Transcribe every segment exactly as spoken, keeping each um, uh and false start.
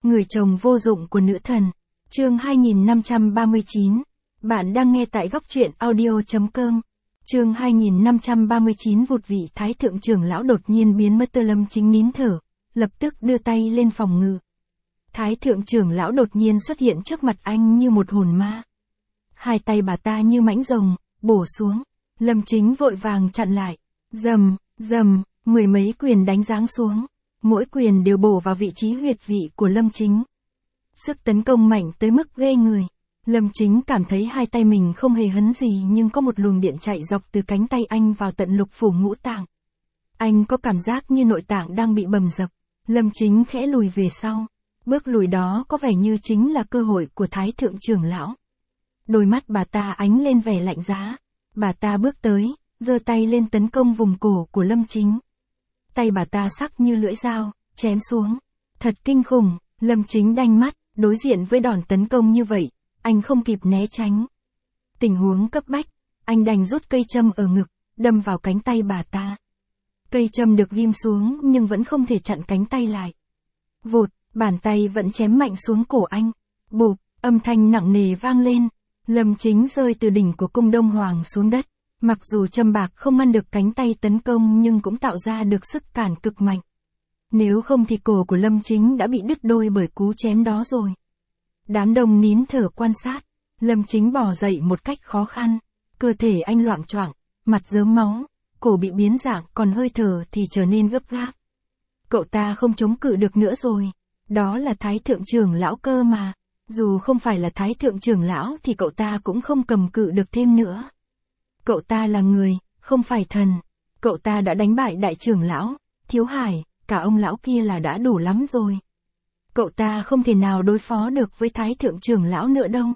Người chồng vô dụng của nữ thần. Chương hai nghìn năm trăm ba mươi chín. Bạn đang nghe tại góc truyện audio chấm com. Chương hai nghìn năm trăm ba mươi chín. Vụt vị thái thượng trưởng lão đột nhiên biến mất. Lâm Chính nín thở, lập tức đưa tay lên phòng ngự. Thái thượng trưởng lão đột nhiên xuất hiện trước mặt anh như một hồn ma. Hai tay bà ta như mãnh rồng, bổ xuống. Lâm Chính vội vàng chặn lại. Rầm, rầm, mười mấy quyền đánh giáng xuống. Mỗi quyền đều bổ vào vị trí huyệt vị của Lâm Chính. Sức tấn công mạnh tới mức ghê người. Lâm Chính cảm thấy hai tay mình không hề hấn gì, nhưng có một luồng điện chạy dọc từ cánh tay anh vào tận lục phủ ngũ tạng. Anh có cảm giác như nội tạng đang bị bầm dập. Lâm Chính khẽ lùi về sau. Bước lùi đó có vẻ như chính là cơ hội của Thái thượng trưởng lão. Đôi mắt bà ta ánh lên vẻ lạnh giá. Bà ta bước tới, giơ tay lên tấn công vùng cổ của Lâm Chính. Tay bà ta sắc như lưỡi dao, chém xuống. Thật kinh khủng. Lâm Chính đanh mắt, đối diện với đòn tấn công như vậy, anh không kịp né tránh. Tình huống cấp bách, anh đành rút cây châm ở ngực, đâm vào cánh tay bà ta. Cây châm được ghim xuống nhưng vẫn không thể chặn cánh tay lại. Vụt, bàn tay vẫn chém mạnh xuống cổ anh. Bụp, âm thanh nặng nề vang lên. Lâm Chính rơi từ đỉnh của cung Đông Hoàng xuống đất. Mặc dù châm bạc không ngăn được cánh tay tấn công nhưng cũng tạo ra được sức cản cực mạnh. Nếu không thì cổ của Lâm Chính đã bị đứt đôi bởi cú chém đó rồi. Đám đông nín thở quan sát. Lâm Chính bò dậy một cách khó khăn. Cơ thể anh loạng choạng, mặt rớm máu, cổ bị biến dạng, còn hơi thở thì trở nên gấp gáp. Cậu ta không chống cự được nữa rồi. Đó là Thái thượng trưởng lão cơ mà. Dù không phải là Thái thượng trưởng lão thì cậu ta cũng không cầm cự được thêm nữa. Cậu ta là người, không phải thần. Cậu ta đã đánh bại đại trưởng lão, Thiếu Hải, cả ông lão kia là đã đủ lắm rồi. Cậu ta không thể nào đối phó được với Thái thượng trưởng lão nữa đâu.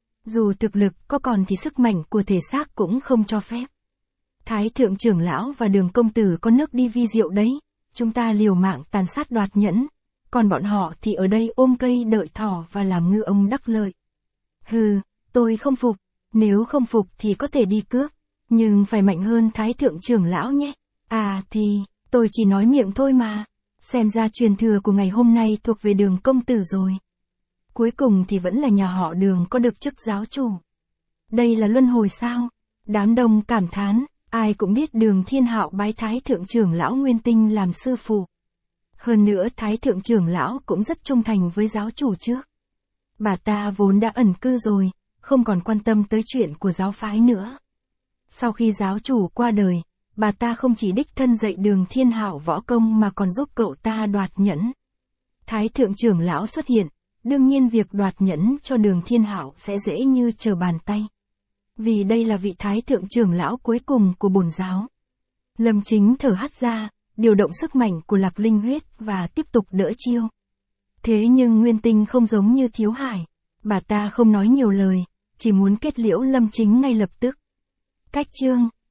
Dù thực lực có còn thì sức mạnh của thể xác cũng không cho phép. Thái thượng trưởng lão và Đường công tử có nước đi vi diệu đấy. Chúng ta liều mạng tàn sát đoạt nhẫn. Còn bọn họ thì ở đây ôm cây đợi thỏ và làm ngư ông đắc lợi. Hừ, tôi không phục. Nếu không phục thì có thể đi cướp. Nhưng phải mạnh hơn Thái thượng trưởng lão nhé. À thì, tôi chỉ nói miệng thôi mà. Xem ra truyền thừa của ngày hôm nay thuộc về Đường công tử rồi. Cuối cùng thì vẫn là nhà họ Đường có được chức giáo chủ. Đây là luân hồi sao? Đám đông cảm thán, ai cũng biết Đường Thiên Hạo bái Thái thượng trưởng lão Nguyên Tinh làm sư phụ. Hơn nữa Thái thượng trưởng lão cũng rất trung thành với giáo chủ trước. Bà ta vốn đã ẩn cư rồi, không còn quan tâm tới chuyện của giáo phái nữa. Sau khi giáo chủ qua đời, bà ta không chỉ đích thân dạy Đường Thiên Hạo võ công mà còn giúp cậu ta đoạt nhẫn. Thái thượng trưởng lão xuất hiện, đương nhiên việc đoạt nhẫn cho Đường Thiên Hạo sẽ dễ như trở bàn tay. Vì đây là vị Thái thượng trưởng lão cuối cùng của bổn giáo. Lâm Chính thở hắt ra, điều động sức mạnh của Lạc Linh huyết và tiếp tục đỡ chiêu. Thế nhưng Nguyên Tinh không giống như Thiếu Hải. Bà ta không nói nhiều lời, chỉ muốn kết liễu Lâm Chính ngay lập tức. Cách chương